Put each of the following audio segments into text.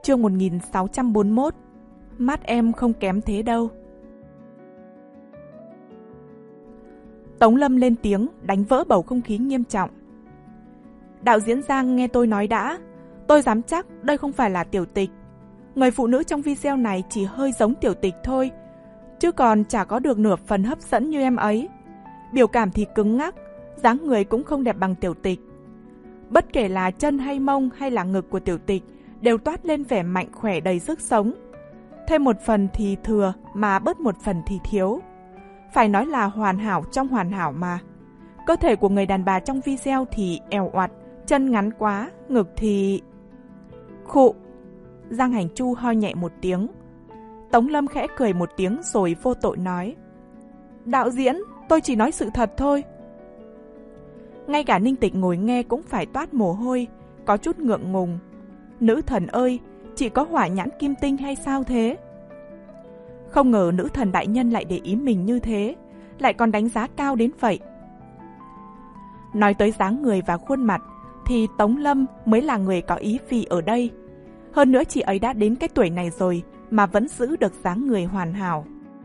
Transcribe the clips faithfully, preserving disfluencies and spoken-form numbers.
Chương một nghìn sáu trăm bốn mươi mốt. Mắt em không kém thế đâu. Tống Lâm lên tiếng, đánh vỡ bầu không khí nghiêm trọng. Đạo diễn Giang nghe tôi nói đã. Tôi dám chắc đây không phải là Tiểu Tịch. Người phụ nữ trong video này chỉ hơi giống Tiểu Tịch thôi, chứ còn chả có được nửa phần hấp dẫn như em ấy. Biểu cảm thì cứng ngắc, dáng người cũng không đẹp bằng Tiểu Tịch. Bất kể là chân hay mông hay là ngực của Tiểu Tịch đều toát lên vẻ mạnh khỏe đầy sức sống. Thêm một phần thì thừa mà bớt một phần thì thiếu. Phải nói là hoàn hảo trong hoàn hảo mà. Cơ thể của người đàn bà trong video thì eo oặt, chân ngắn quá, ngực thì... Khụ! Giang Hành Chu ho nhẹ một tiếng. Tống Lâm khẽ cười một tiếng rồi vô tội nói. Đạo diễn, tôi chỉ nói sự thật thôi. Ngay cả Ninh Tịch ngồi nghe cũng phải toát mồ hôi, có chút ngượng ngùng. Nữ thần ơi, chị có hỏa nhãn kim tinh hay sao thế? Không ngờ nữ thần đại nhân lại để ý mình như thế, lại còn đánh giá cao đến vậy. Nói tới dáng người và khuôn mặt, thì Tống Lâm mới là người có ý vì ở đây. Hơn nữa chị ấy đã đến cái tuổi này rồi mà vẫn giữ được dáng người hoàn hảo.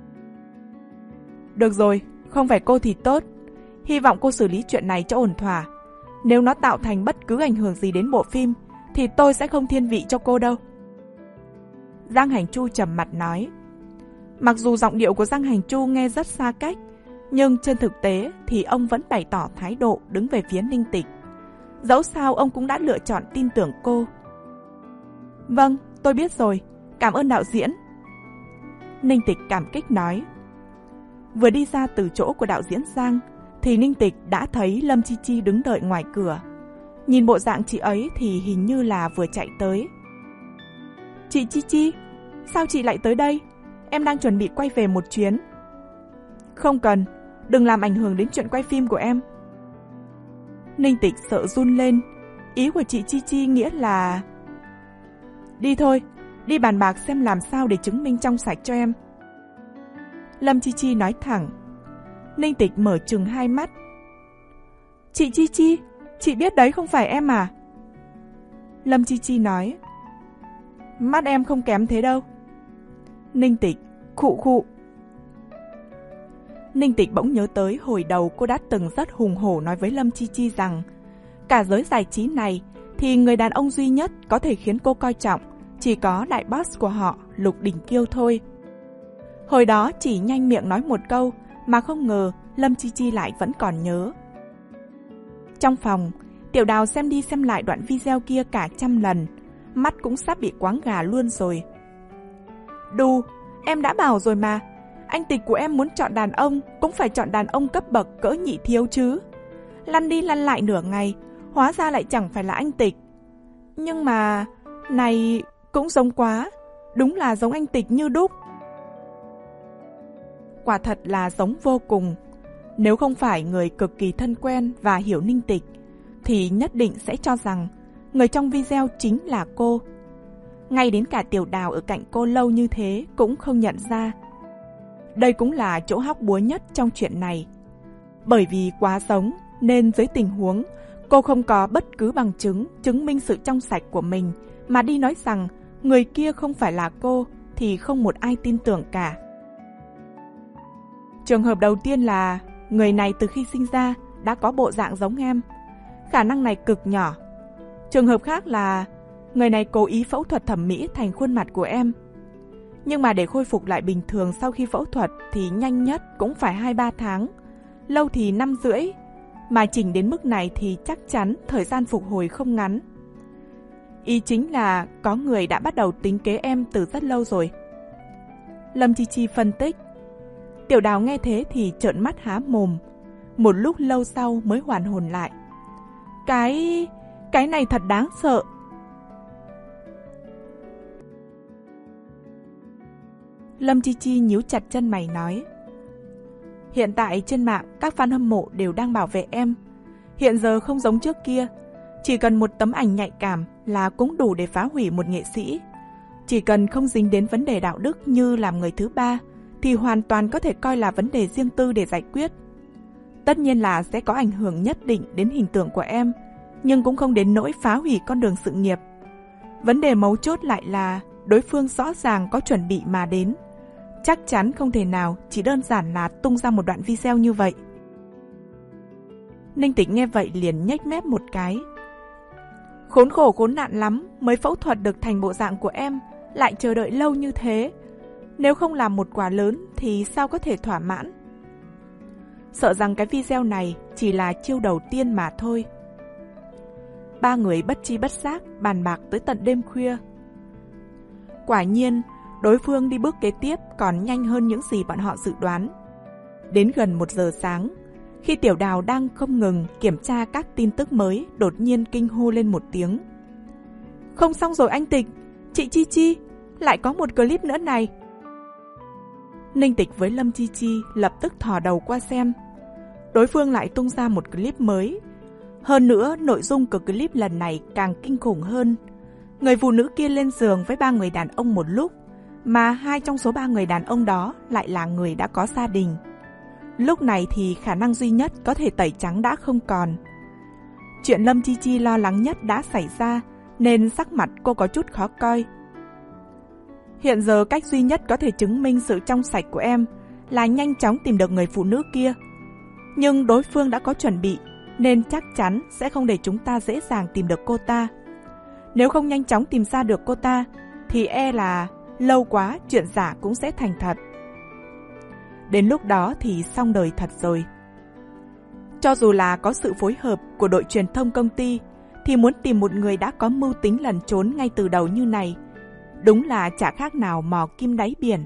Được rồi, không phải cô thì tốt. Hy vọng cô xử lý chuyện này cho ổn thỏa. Nếu nó tạo thành bất cứ ảnh hưởng gì đến bộ phim, thì tôi sẽ không thiên vị cho cô đâu. Giang Hành Chu trầm mặt nói. Mặc dù giọng điệu của Giang Hành Chu nghe rất xa cách, nhưng trên thực tế thì ông vẫn bày tỏ thái độ đứng về phía Ninh Tịch. Dẫu sao ông cũng đã lựa chọn tin tưởng cô. Vâng, tôi biết rồi. Cảm ơn đạo diễn. Ninh Tịch cảm kích nói. Vừa đi ra từ chỗ của đạo diễn Giang, thì Ninh Tịch đã thấy Lâm Chi Chi đứng đợi ngoài cửa. Nhìn bộ dạng chị ấy thì hình như là vừa chạy tới. Chị Chi Chi, sao chị lại tới đây? Em đang chuẩn bị quay về một chuyến. Không cần, đừng làm ảnh hưởng đến chuyện quay phim của em. Ninh Tịch sợ run lên. Ý của chị Chi Chi nghĩa là... Đi thôi, đi bàn bạc xem làm sao để chứng minh trong sạch cho em. Lâm Chi Chi nói thẳng. Ninh Tịch mở trừng hai mắt. Chị Chi Chi, chị biết đấy không phải em à? Lâm Chi Chi nói. Mắt em không kém thế đâu. Ninh Tịch, khụ khụ. Ninh Tịch bỗng nhớ tới hồi đầu cô đã từng rất hùng hổ nói với Lâm Chi Chi rằng cả giới giải trí này thì người đàn ông duy nhất có thể khiến cô coi trọng chỉ có đại boss của họ, Lục Đình Kiêu thôi. Hồi đó chỉ nhanh miệng nói một câu mà không ngờ Lâm Chi Chi lại vẫn còn nhớ. Trong phòng, Tiểu Đào xem đi xem lại đoạn video kia cả trăm lần, mắt cũng sắp bị quáng gà luôn rồi. Đù, em đã bảo rồi mà, anh Tịch của em muốn chọn đàn ông cũng phải chọn đàn ông cấp bậc cỡ nhị thiếu chứ. Lăn đi lăn lại nửa ngày, hóa ra lại chẳng phải là anh Tịch. Nhưng mà, này cũng giống quá, đúng là giống anh Tịch như đúc. Quả thật là giống vô cùng. Nếu không phải người cực kỳ thân quen và hiểu Ninh Tịch, thì nhất định sẽ cho rằng người trong video chính là cô. Ngay đến cả Tiểu Đào ở cạnh cô lâu như thế cũng không nhận ra. Đây cũng là chỗ hóc búa nhất trong chuyện này. Bởi vì quá giống nên dưới tình huống cô không có bất cứ bằng chứng chứng minh sự trong sạch của mình mà đi nói rằng người kia không phải là cô thì không một ai tin tưởng cả. Trường hợp đầu tiên là người này từ khi sinh ra đã có bộ dạng giống em. Khả năng này cực nhỏ. Trường hợp khác là người này cố ý phẫu thuật thẩm mỹ thành khuôn mặt của em. Nhưng mà để khôi phục lại bình thường sau khi phẫu thuật thì nhanh nhất cũng phải hai ba tháng, lâu thì năm rưỡi, mà chỉnh đến mức này thì chắc chắn thời gian phục hồi không ngắn. Ý chính là có người đã bắt đầu tính kế em từ rất lâu rồi. Lâm Chi Chi phân tích. Tiểu Đào nghe thế thì trợn mắt há mồm, một lúc lâu sau mới hoàn hồn lại. Cái... cái này thật đáng sợ. Lâm Chi Chi nhíu chặt chân mày nói. Hiện tại trên mạng các fan hâm mộ đều đang bảo vệ em. Hiện giờ không giống trước kia, chỉ cần một tấm ảnh nhạy cảm là cũng đủ để phá hủy một nghệ sĩ. Chỉ cần không dính đến vấn đề đạo đức như làm người thứ ba thì hoàn toàn có thể coi là vấn đề riêng tư để giải quyết. Tất nhiên là sẽ có ảnh hưởng nhất định đến hình tượng của em, nhưng cũng không đến nỗi phá hủy con đường sự nghiệp. Vấn đề mấu chốt lại là đối phương rõ ràng có chuẩn bị mà đến. Chắc chắn không thể nào chỉ đơn giản là tung ra một đoạn video như vậy. Ninh Tịch nghe vậy liền nhếch mép một cái. Khốn khổ khốn nạn lắm mới phẫu thuật được thành bộ dạng của em, lại chờ đợi lâu như thế. Nếu không làm một quả lớn thì sao có thể thỏa mãn. Sợ rằng cái video này chỉ là chiêu đầu tiên mà thôi. Ba người bất tri bất giác bàn bạc tới tận đêm khuya. Quả nhiên, đối phương đi bước kế tiếp còn nhanh hơn những gì bọn họ dự đoán. Đến gần một giờ sáng, khi Tiểu Đào đang không ngừng kiểm tra các tin tức mới, đột nhiên kinh hô lên một tiếng. Không xong rồi anh Tịch, chị Chi Chi, lại có một clip nữa này. Ninh Tịch với Lâm Chi Chi lập tức thò đầu qua xem. Đối phương lại tung ra một clip mới. Hơn nữa, nội dung của clip lần này càng kinh khủng hơn. Người phụ nữ kia lên giường với ba người đàn ông một lúc, mà hai trong số ba người đàn ông đó lại là người đã có gia đình. Lúc này thì khả năng duy nhất có thể tẩy trắng đã không còn. Chuyện Lâm Chi Chi lo lắng nhất đã xảy ra, nên sắc mặt cô có chút khó coi. Hiện giờ cách duy nhất có thể chứng minh sự trong sạch của em là nhanh chóng tìm được người phụ nữ kia. Nhưng đối phương đã có chuẩn bị, nên chắc chắn sẽ không để chúng ta dễ dàng tìm được cô ta. Nếu không nhanh chóng tìm ra được cô ta, thì e là lâu quá chuyện giả cũng sẽ thành thật. Đến lúc đó thì xong đời thật rồi. Cho dù là có sự phối hợp của đội truyền thông công ty, thì muốn tìm một người đã có mưu tính lẩn trốn ngay từ đầu như này, đúng là chả khác nào mò kim đáy biển.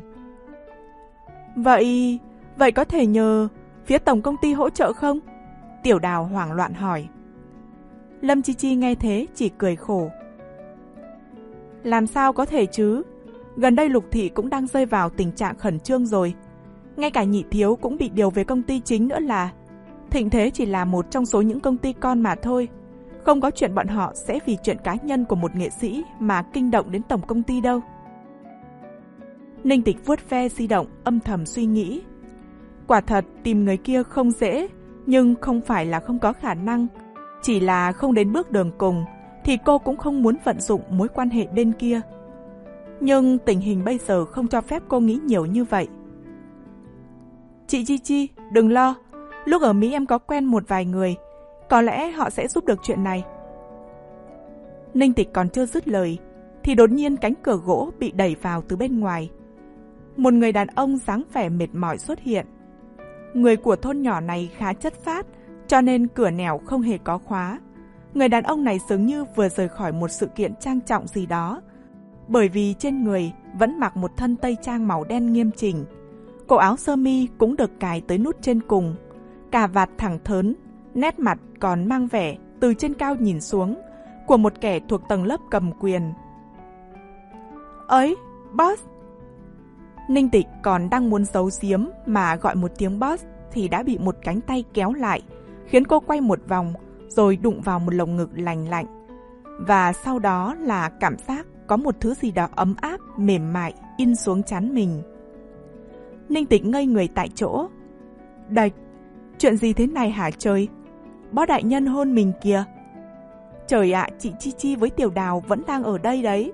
Vậy, vậy có thể nhờ phía tổng công ty hỗ trợ không? Tiểu Đào hoảng loạn hỏi. Lâm Chi Chi nghe thế chỉ cười khổ. Làm sao có thể chứ? Gần đây Lục Thị cũng đang rơi vào tình trạng khẩn trương rồi. Ngay cả Nhị Thiếu cũng bị điều về công ty chính nữa là. Thịnh Thế chỉ là một trong số những công ty con mà thôi. Không có chuyện bọn họ sẽ vì chuyện cá nhân của một nghệ sĩ mà kinh động đến tổng công ty đâu. Ninh Tịch vuốt ve di động âm thầm suy nghĩ. Quả thật tìm người kia không dễ, nhưng không phải là không có khả năng. Chỉ là không đến bước đường cùng thì cô cũng không muốn vận dụng mối quan hệ bên kia. Nhưng tình hình bây giờ không cho phép cô nghĩ nhiều như vậy. Chị Chi Chi, đừng lo. Lúc ở Mỹ em có quen một vài người, có lẽ họ sẽ giúp được chuyện này. Ninh Tịch còn chưa dứt lời thì đột nhiên cánh cửa gỗ bị đẩy vào từ bên ngoài. Một người đàn ông dáng vẻ mệt mỏi xuất hiện. Người của thôn nhỏ này khá chất phác, cho nên cửa nẻo không hề có khóa. Người đàn ông này dường như vừa rời khỏi một sự kiện trang trọng gì đó, bởi vì trên người vẫn mặc một thân tây trang màu đen nghiêm chỉnh. Cổ áo sơ mi cũng được cài tới nút trên cùng, cà vạt thẳng thớn, nét mặt còn mang vẻ từ trên cao nhìn xuống của một kẻ thuộc tầng lớp cầm quyền. Ấy, boss! Ninh Tịch còn đang muốn giấu giếm mà gọi một tiếng boss thì đã bị một cánh tay kéo lại, khiến cô quay một vòng rồi đụng vào một lồng ngực lành lạnh. Và sau đó là cảm giác có một thứ gì đó ấm áp, mềm mại in xuống trán mình. Ninh Tịch ngây người tại chỗ. Đạch, chuyện gì thế này hả trời? Bó đại nhân hôn mình kìa. Trời ạ, chị Chi Chi với Tiểu Đào vẫn đang ở đây đấy.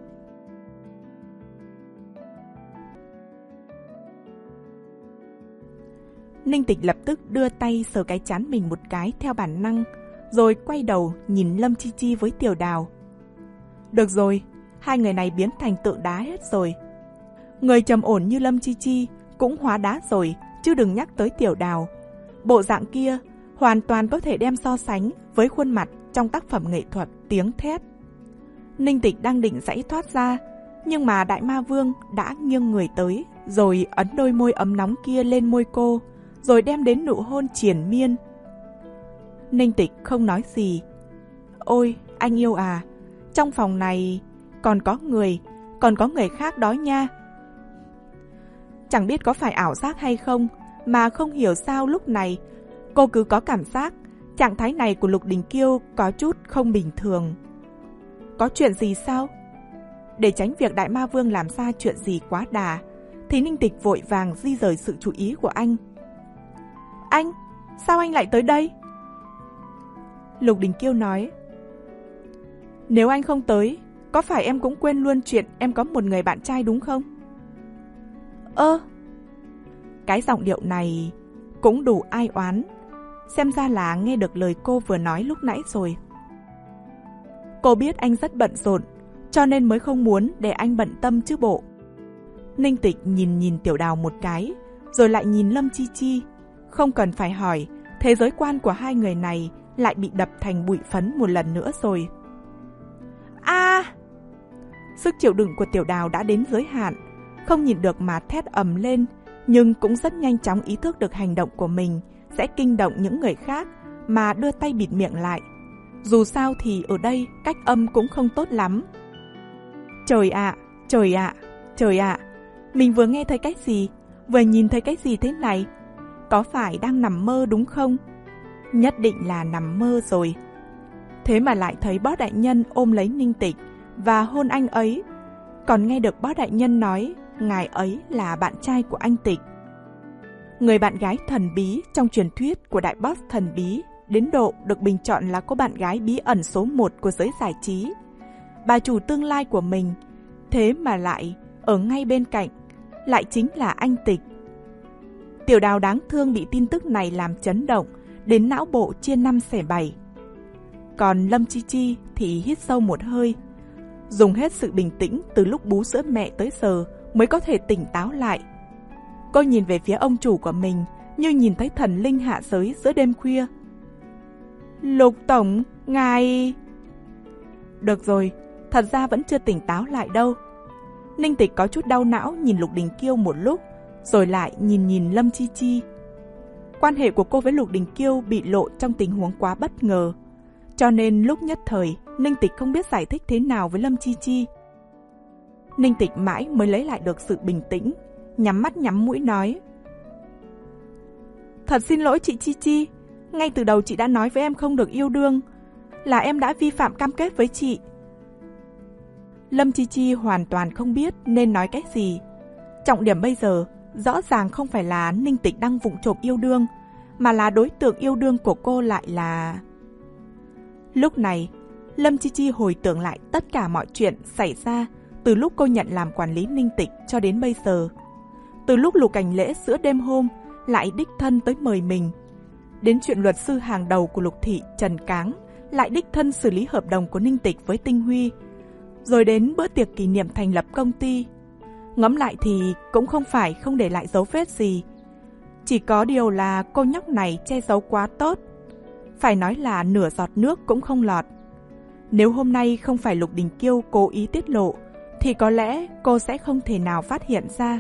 Ninh Tịch lập tức đưa tay sờ cái trán mình một cái theo bản năng, rồi quay đầu nhìn Lâm Chi Chi với Tiểu Đào. Được rồi, hai người này biến thành tượng đá hết rồi. Người trầm ổn như Lâm Chi Chi cũng hóa đá rồi, chứ đừng nhắc tới Tiểu Đào. Bộ dạng kia hoàn toàn có thể đem so sánh với khuôn mặt trong tác phẩm nghệ thuật Tiếng Thép. Ninh Tịch đang định giãy thoát ra, nhưng mà Đại Ma Vương đã nghiêng người tới, rồi ấn đôi môi ấm nóng kia lên môi cô, rồi đem đến nụ hôn triền miên. Ninh Tịch không nói gì. Ôi, anh yêu à, trong phòng này còn có người, còn có người khác đó nha. Chẳng biết có phải ảo giác hay không, mà không hiểu sao lúc này cô cứ có cảm giác trạng thái này của Lục Đình Kiêu có chút không bình thường. Có chuyện gì sao? Để tránh việc Đại Ma Vương làm ra chuyện gì quá đà, thì Ninh Tịch vội vàng di rời sự chú ý của anh. Anh, sao anh lại tới đây? Lục Đình Kiêu nói. Nếu anh không tới, có phải em cũng quên luôn chuyện em có một người bạn trai đúng không? Ơ, cái giọng điệu này cũng đủ ai oán. Xem ra là nghe được lời cô vừa nói lúc nãy rồi. Cô biết anh rất bận rộn, cho nên mới không muốn để anh bận tâm chứ bộ. Ninh Tịch nhìn nhìn Tiểu Đào một cái, rồi lại nhìn Lâm Chi Chi. Không cần phải hỏi, thế giới quan của hai người này lại bị đập thành bụi phấn một lần nữa rồi. A! À! Sức chịu đựng của Tiểu Đào đã đến giới hạn, không nhìn được mà thét ầm lên, nhưng cũng rất nhanh chóng ý thức được hành động của mình sẽ kinh động những người khác mà đưa tay bịt miệng lại. Dù sao thì ở đây cách âm cũng không tốt lắm. Trời ạ, à, trời ạ, à, trời ạ, à, mình vừa nghe thấy cái gì, vừa nhìn thấy cái gì thế này? Có phải đang nằm mơ đúng không? Nhất định là nằm mơ rồi. Thế mà lại thấy Boss đại nhân ôm lấy Ninh Tịch và hôn anh ấy. Còn nghe được Boss đại nhân nói ngài ấy là bạn trai của anh Tịch. Người bạn gái thần bí trong truyền thuyết của đại boss thần bí đến độ được bình chọn là cô bạn gái bí ẩn số một của giới giải trí. Bà chủ tương lai của mình, thế mà lại ở ngay bên cạnh, lại chính là anh Tịch. Tiểu Đào đáng thương bị tin tức này làm chấn động, đến não bộ chia năm xẻ bảy. Còn Lâm Chi Chi thì hít sâu một hơi, dùng hết sự bình tĩnh từ lúc bú sữa mẹ tới giờ mới có thể tỉnh táo lại. Cô nhìn về phía ông chủ của mình như nhìn thấy thần linh hạ giới giữa đêm khuya. Lục tổng, ngài... Được rồi, thật ra vẫn chưa tỉnh táo lại đâu. Ninh Tịch có chút đau não nhìn Lục Đình Kiêu một lúc, rồi lại nhìn nhìn Lâm Chi Chi. Quan hệ của cô với Lục Đình Kiêu bị lộ trong tình huống quá bất ngờ, cho nên lúc nhất thời Ninh Tịch không biết giải thích thế nào với Lâm Chi Chi. Ninh Tịch mãi mới lấy lại được sự bình tĩnh, nhắm mắt nhắm mũi nói: Thật xin lỗi chị Chi Chi, ngay từ đầu chị đã nói với em không được yêu đương, là em đã vi phạm cam kết với chị. Lâm Chi Chi hoàn toàn không biết nên nói cái gì. Trọng điểm bây giờ rõ ràng không phải là Ninh Tịch đang vụng trộm yêu đương, mà là đối tượng yêu đương của cô lại là... Lúc này, Lâm Chi Chi hồi tưởng lại tất cả mọi chuyện xảy ra từ lúc cô nhận làm quản lý Ninh Tịch cho đến bây giờ. Từ lúc Lục Cảnh Lễ giữa đêm hôm lại đích thân tới mời mình, đến chuyện luật sư hàng đầu của Lục Thị Trần Cáng lại đích thân xử lý hợp đồng của Ninh Tịch với Tinh Huy, rồi đến bữa tiệc kỷ niệm thành lập công ty. Ngẫm lại thì cũng không phải không để lại dấu vết gì, chỉ có điều là cô nhóc này che giấu quá tốt, phải nói là nửa giọt nước cũng không lọt. Nếu hôm nay không phải Lục Đình Kiêu cố ý tiết lộ, thì có lẽ cô sẽ không thể nào phát hiện ra.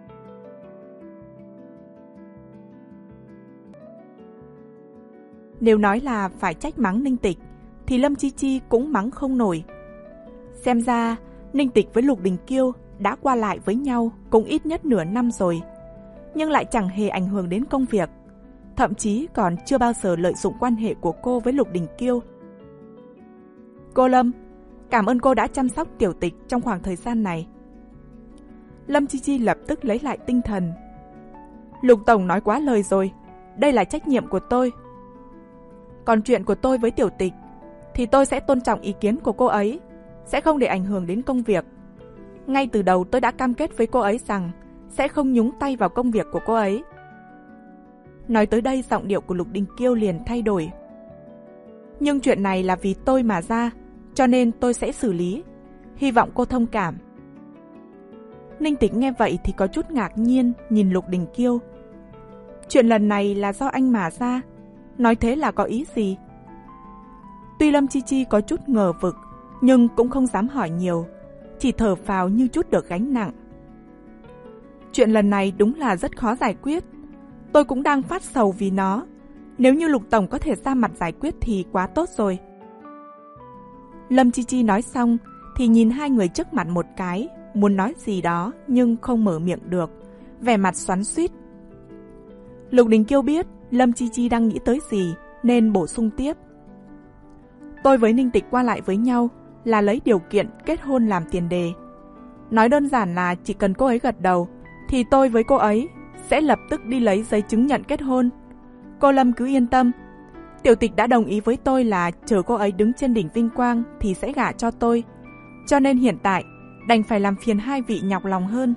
Nếu nói là phải trách mắng Ninh Tịch, thì Lâm Chi Chi cũng mắng không nổi. Xem ra, Ninh Tịch với Lục Đình Kiêu đã qua lại với nhau cũng ít nhất nửa năm rồi, nhưng lại chẳng hề ảnh hưởng đến công việc, thậm chí còn chưa bao giờ lợi dụng quan hệ của cô với Lục Đình Kiêu. Cô Lâm, cảm ơn cô đã chăm sóc Tiểu Tịch trong khoảng thời gian này. Lâm Chi Chi lập tức lấy lại tinh thần. Lục tổng nói quá lời rồi, đây là trách nhiệm của tôi. Còn chuyện của tôi với Tiểu Tịch thì tôi sẽ tôn trọng ý kiến của cô ấy, sẽ không để ảnh hưởng đến công việc. Ngay từ đầu tôi đã cam kết với cô ấy rằng sẽ không nhúng tay vào công việc của cô ấy. Nói tới đây giọng điệu của Lục Đình Kiêu liền thay đổi. Nhưng chuyện này là vì tôi mà ra, cho nên tôi sẽ xử lý. Hy vọng cô thông cảm. Ninh Tịch nghe vậy thì có chút ngạc nhiên nhìn Lục Đình Kiêu. Chuyện lần này là do anh mà ra, nói thế là có ý gì? Tuy Lâm Chi Chi có chút ngờ vực, nhưng cũng không dám hỏi nhiều, chỉ thở phào như chút được gánh nặng. Chuyện lần này đúng là rất khó giải quyết, tôi cũng đang phát sầu vì nó. Nếu như Lục tổng có thể ra mặt giải quyết thì quá tốt rồi. Lâm Chi Chi nói xong thì nhìn hai người trước mặt một cái, muốn nói gì đó nhưng không mở miệng được, vẻ mặt xoắn xuýt. Lục Đình Kiêu biết Lâm Chi Chi đang nghĩ tới gì nên bổ sung tiếp. Tôi với Ninh Tịch qua lại với nhau là lấy điều kiện kết hôn làm tiền đề. Nói đơn giản là chỉ cần cô ấy gật đầu thì tôi với cô ấy sẽ lập tức đi lấy giấy chứng nhận kết hôn. Cô Lâm cứ yên tâm, Tiểu Tịch đã đồng ý với tôi là chờ cô ấy đứng trên đỉnh vinh quang thì sẽ gả cho tôi. Cho nên hiện tại, đành phải làm phiền hai vị nhọc lòng hơn.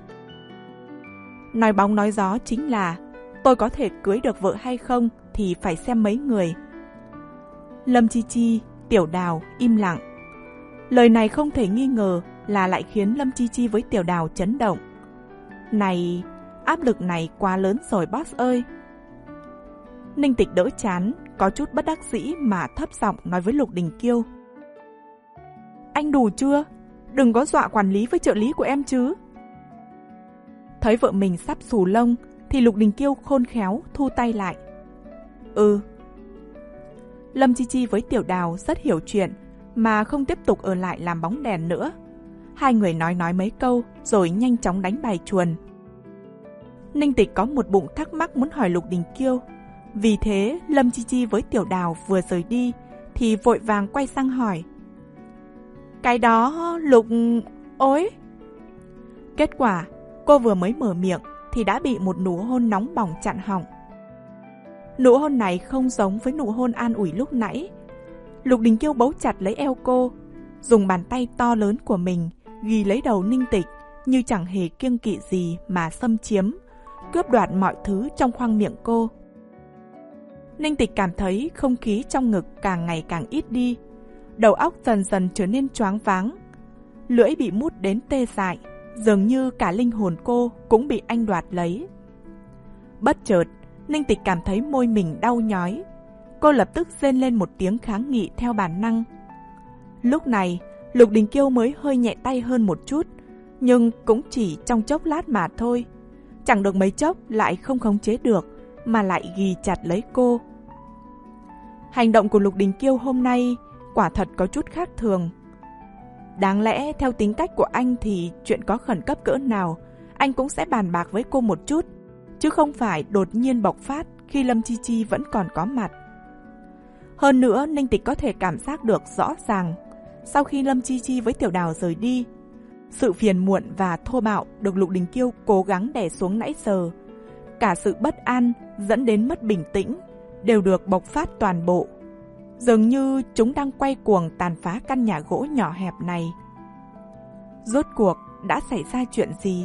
Nói bóng nói gió chính là tôi có thể cưới được vợ hay không thì phải xem mấy người. Lâm Chi Chi, Tiểu Đào im lặng. Lời này không thể nghi ngờ là lại khiến Lâm Chi Chi với Tiểu Đào chấn động. Này, áp lực này quá lớn rồi boss ơi. Ninh Tịch đỡ chán, có chút bất đắc dĩ mà thấp giọng nói với Lục Đình Kiêu. Anh đủ chưa? Đừng có dọa quản lý với trợ lý của em chứ. Thấy vợ mình sắp xù lông thì Lục Đình Kiêu khôn khéo thu tay lại. Ừ. Lâm Chi Chi với Tiểu Đào rất hiểu chuyện mà không tiếp tục ở lại làm bóng đèn nữa. Hai người nói nói mấy câu rồi nhanh chóng đánh bài chuồn. Ninh Tịch có một bụng thắc mắc muốn hỏi Lục Đình Kiêu. Vì thế Lâm Chi Chi với Tiểu Đào vừa rời đi thì vội vàng quay sang hỏi. Cái đó Lục... ối. Kết quả cô vừa mới mở miệng thì đã bị một nụ hôn nóng bỏng chặn họng. Nụ hôn này không giống với nụ hôn an ủi lúc nãy. Lục Đình Kiêu bấu chặt lấy eo cô, dùng bàn tay to lớn của mình ghi lấy đầu Ninh Tịch như chẳng hề kiêng kỵ gì mà xâm chiếm, cướp đoạt mọi thứ trong khoang miệng cô. Ninh Tịch cảm thấy không khí trong ngực càng ngày càng ít đi, đầu óc dần dần trở nên choáng váng, lưỡi bị mút đến tê dại, dường như cả linh hồn cô cũng bị anh đoạt lấy. Bất chợt, Ninh Tịch cảm thấy môi mình đau nhói. Cô lập tức rên lên một tiếng kháng nghị theo bản năng. Lúc này, Lục Đình Kiêu mới hơi nhẹ tay hơn một chút, nhưng cũng chỉ trong chốc lát mà thôi. Chẳng được mấy chốc lại không khống chế được, mà lại ghì chặt lấy cô. Hành động của Lục Đình Kiêu hôm nay quả thật có chút khác thường. Đáng lẽ theo tính cách của anh thì chuyện có khẩn cấp cỡ nào, anh cũng sẽ bàn bạc với cô một chút, chứ không phải đột nhiên bộc phát khi Lâm Chi Chi vẫn còn có mặt. Hơn nữa, Ninh Tịch có thể cảm giác được rõ ràng, sau khi Lâm Chi Chi với Tiểu Đào rời đi, sự phiền muộn và thô bạo được Lục Đình Kiêu cố gắng đè xuống nãy giờ, cả sự bất an dẫn đến mất bình tĩnh, đều được bộc phát toàn bộ. Dường như chúng đang quay cuồng tàn phá căn nhà gỗ nhỏ hẹp này. Rốt cuộc đã xảy ra chuyện gì?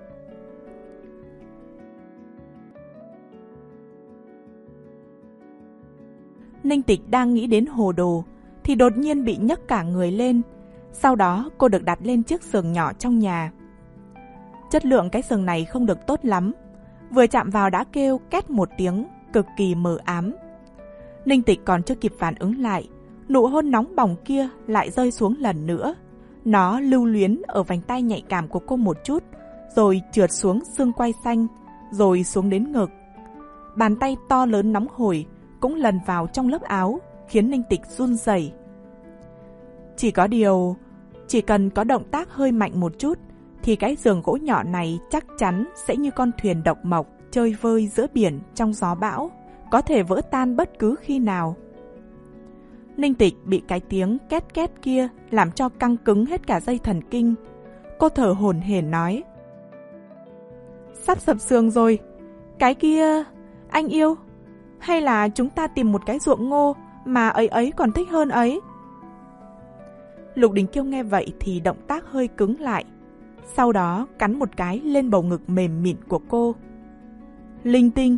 Ninh Tịch đang nghĩ đến hồ đồ thì đột nhiên bị nhấc cả người lên. Sau đó cô được đặt lên chiếc giường nhỏ trong nhà. Chất lượng cái giường này không được tốt lắm, vừa chạm vào đã kêu két một tiếng, cực kỳ mờ ám. Ninh Tịch còn chưa kịp phản ứng lại, nụ hôn nóng bỏng kia lại rơi xuống lần nữa. Nó lưu luyến ở vành tay nhạy cảm của cô một chút, rồi trượt xuống xương quai xanh, rồi xuống đến ngực. Bàn tay to lớn nóng hổi cũng lần vào trong lớp áo, khiến Ninh Tịch run rẩy. Chỉ có điều, chỉ cần có động tác hơi mạnh một chút, thì cái giường gỗ nhỏ này chắc chắn sẽ như con thuyền độc mộc chơi vơi giữa biển trong gió bão, có thể vỡ tan bất cứ khi nào. Ninh Tịch bị cái tiếng két két kia làm cho căng cứng hết cả dây thần kinh. Cô thở hổn hển nói: Sắp sập sườn rồi. Cái kia, anh yêu, hay là chúng ta tìm một cái ruộng ngô mà ấy ấy còn thích hơn ấy? Lục Đình Kiêu nghe vậy thì động tác hơi cứng lại, sau đó cắn một cái lên bầu ngực mềm mịn của cô. Linh tinh.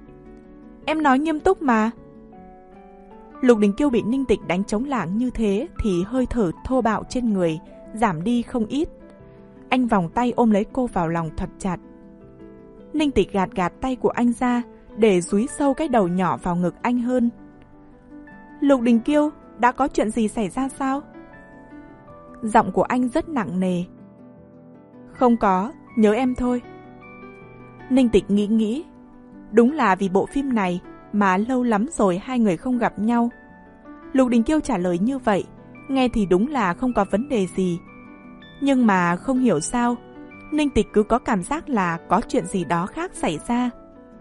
Em nói nghiêm túc mà. Lục Đình Kiêu bị Ninh Tịch đánh trống lảng như thế thì hơi thở thô bạo trên người giảm đi không ít. Anh vòng tay ôm lấy cô vào lòng thật chặt. Ninh Tịch gạt gạt tay của anh ra để dúi sâu cái đầu nhỏ vào ngực anh hơn. Lục Đình Kiêu, đã có chuyện gì xảy ra sao? Giọng của anh rất nặng nề. Không có, nhớ em thôi. Ninh Tịch nghĩ nghĩ. Đúng là vì bộ phim này mà lâu lắm rồi hai người không gặp nhau. Lục Đình Kiêu trả lời như vậy, nghe thì đúng là không có vấn đề gì. Nhưng mà không hiểu sao, Ninh Tịch cứ có cảm giác là có chuyện gì đó khác xảy ra.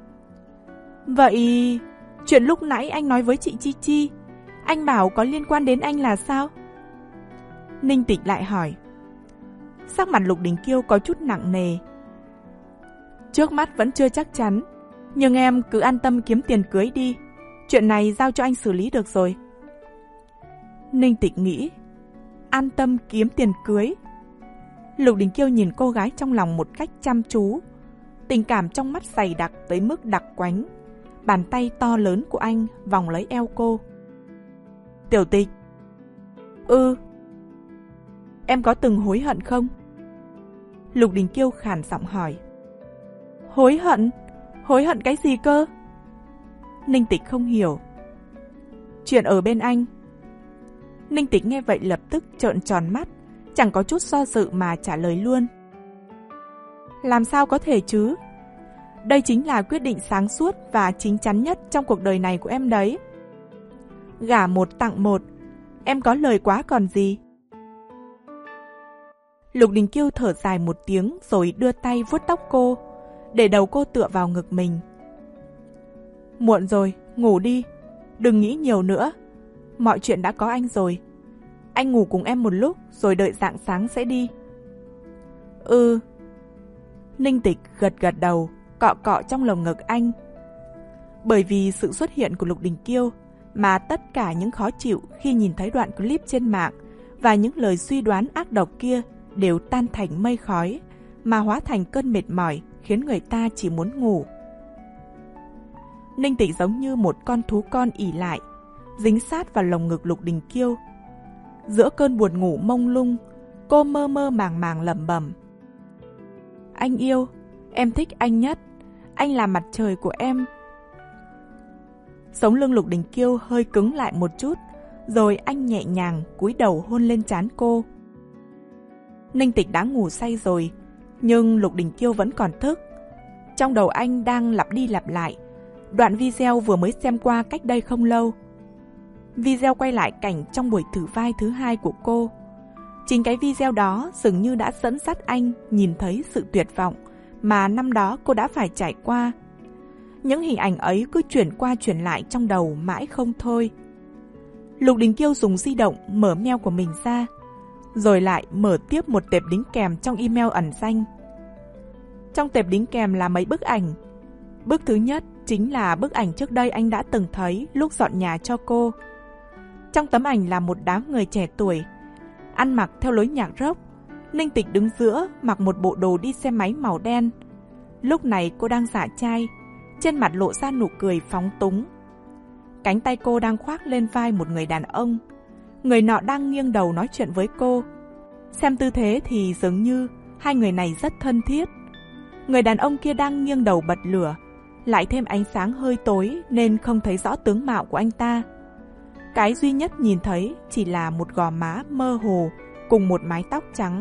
Vậy, chuyện lúc nãy anh nói với chị Chi Chi, anh bảo có liên quan đến anh là sao? Ninh Tịch lại hỏi. Sắc mặt Lục Đình Kiêu có chút nặng nề. Trước mắt vẫn chưa chắc chắn, nhưng em cứ an tâm kiếm tiền cưới đi. Chuyện này giao cho anh xử lý được rồi. Ninh Tịch nghĩ. an tâm kiếm tiền cưới. Lục Đình Kiêu nhìn cô gái trong lòng một cách chăm chú. Tình cảm trong mắt dày đặc tới mức đặc quánh. Bàn tay to lớn của anh vòng lấy eo cô. Tiểu Tịch. Ừ. Em có từng hối hận không? Lục Đình Kiêu khàn giọng hỏi. Hối hận? Hối hận cái gì cơ? Ninh Tịch không hiểu. Chuyện ở bên anh. Ninh Tịch nghe vậy lập tức trợn tròn mắt, chẳng có chút do dự mà trả lời luôn. Làm sao có thể chứ? Đây chính là quyết định sáng suốt và chín chắn nhất trong cuộc đời này của em đấy. Gả một tặng một, em có lời quá còn gì. Lục Đình Kiêu thở dài một tiếng rồi đưa tay vuốt tóc cô, để đầu cô tựa vào ngực mình. Muộn rồi, ngủ đi, đừng nghĩ nhiều nữa. Mọi chuyện đã có anh rồi. Anh ngủ cùng em một lúc rồi đợi rạng sáng sẽ đi. Ừ. Ninh Tịch gật gật đầu, cọ cọ trong lồng ngực anh. Bởi vì sự xuất hiện của Lục Đình Kiêu mà tất cả những khó chịu khi nhìn thấy đoạn clip trên mạng và những lời suy đoán ác độc kia đều tan thành mây khói, mà hóa thành cơn mệt mỏi khiến người ta chỉ muốn ngủ. Ninh Tịch giống như một con thú con ỉ lại, dính sát vào lồng ngực Lục Đình Kiêu. Giữa cơn buồn ngủ mông lung, cô mơ mơ màng màng lẩm bẩm. Anh yêu, em thích anh nhất, anh là mặt trời của em. Sống lưng Lục Đình Kiêu hơi cứng lại một chút, rồi anh nhẹ nhàng cúi đầu hôn lên trán cô. Ninh Tịch đã ngủ say rồi, nhưng Lục Đình Kiêu vẫn còn thức. Trong đầu anh đang lặp đi lặp lại đoạn video vừa mới xem qua cách đây không lâu. Video quay lại cảnh trong buổi thử vai thứ hai của cô. Chính cái video đó dường như đã dẫn dắt anh nhìn thấy sự tuyệt vọng mà năm đó cô đã phải trải qua. Những hình ảnh ấy cứ chuyển qua chuyển lại trong đầu mãi không thôi. Lục Đình Kiêu dùng di động mở mail của mình ra, rồi lại mở tiếp một tệp đính kèm trong email ẩn danh. Trong tệp đính kèm là mấy bức ảnh. Bức thứ nhất chính là bức ảnh trước đây anh đã từng thấy lúc dọn nhà cho cô. Trong tấm ảnh là một đám người trẻ tuổi, ăn mặc theo lối nhạc rock. Ninh Tịch đứng giữa mặc một bộ đồ đi xe máy màu đen. Lúc này cô đang giả trai, trên mặt lộ ra nụ cười phóng túng. Cánh tay cô đang khoác lên vai một người đàn ông. Người nọ đang nghiêng đầu nói chuyện với cô. Xem tư thế thì dường như hai người này rất thân thiết. Người đàn ông kia đang nghiêng đầu bật lửa, lại thêm ánh sáng hơi tối nên không thấy rõ tướng mạo của anh ta. Cái duy nhất nhìn thấy chỉ là một gò má mơ hồ cùng một mái tóc trắng.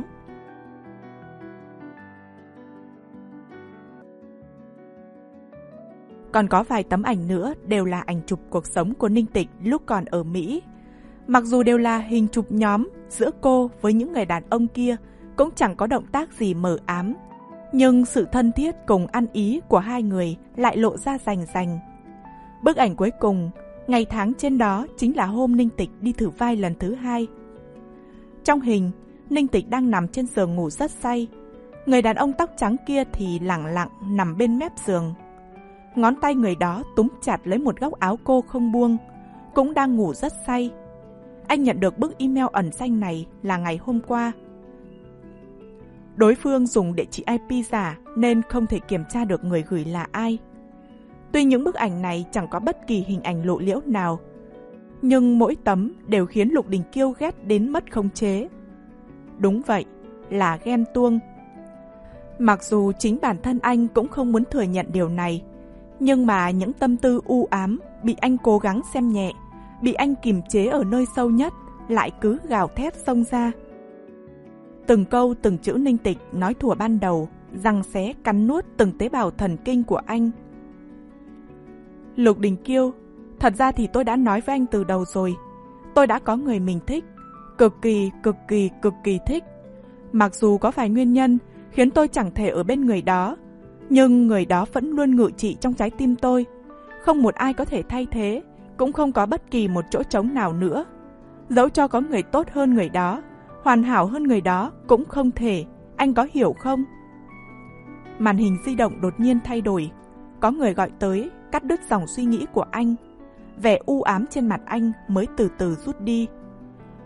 Còn có vài tấm ảnh nữa đều là ảnh chụp cuộc sống của Ninh Tịch lúc còn ở Mỹ. Mặc dù đều là hình chụp nhóm giữa cô với những người đàn ông kia, cũng chẳng có động tác gì mờ ám, nhưng sự thân thiết cùng ăn ý của hai người lại lộ ra rành rành. Bức ảnh cuối cùng, ngày tháng trên đó chính là hôm Ninh Tịch đi thử vai lần thứ hai. Trong hình, Ninh Tịch đang nằm trên giường ngủ rất say. Người đàn ông tóc trắng kia thì lẳng lặng nằm bên mép giường. Ngón tay người đó túm chặt lấy một góc áo cô không buông, cũng đang ngủ rất say. Anh nhận được bức email ẩn danh này là ngày hôm qua. Đối phương dùng địa chỉ i pê giả nên không thể kiểm tra được người gửi là ai. Tuy những bức ảnh này chẳng có bất kỳ hình ảnh lộ liễu nào, nhưng mỗi tấm đều khiến Lục Đình Kiêu ghét đến mất khống chế. Đúng vậy, là ghen tuông. Mặc dù chính bản thân anh cũng không muốn thừa nhận điều này, nhưng mà những tâm tư u ám bị anh cố gắng xem nhẹ, bị anh kìm chế ở nơi sâu nhất, lại cứ gào thét xông ra. Từng câu từng chữ Ninh Tịch nói thuở ban đầu, răng xé cắn nuốt từng tế bào thần kinh của anh. Lục Đình Kiêu, thật ra thì tôi đã nói với anh từ đầu rồi. Tôi đã có người mình thích, cực kỳ, cực kỳ, cực kỳ thích. Mặc dù có vài nguyên nhân khiến tôi chẳng thể ở bên người đó, nhưng người đó vẫn luôn ngự trị trong trái tim tôi. Không một ai có thể thay thế, cũng không có bất kỳ một chỗ trống nào nữa. Dẫu cho có người tốt hơn người đó, hoàn hảo hơn người đó cũng không thể, anh có hiểu không? Màn hình di động đột nhiên thay đổi. Có người gọi tới, cắt đứt dòng suy nghĩ của anh. Vẻ u ám trên mặt anh mới từ từ rút đi.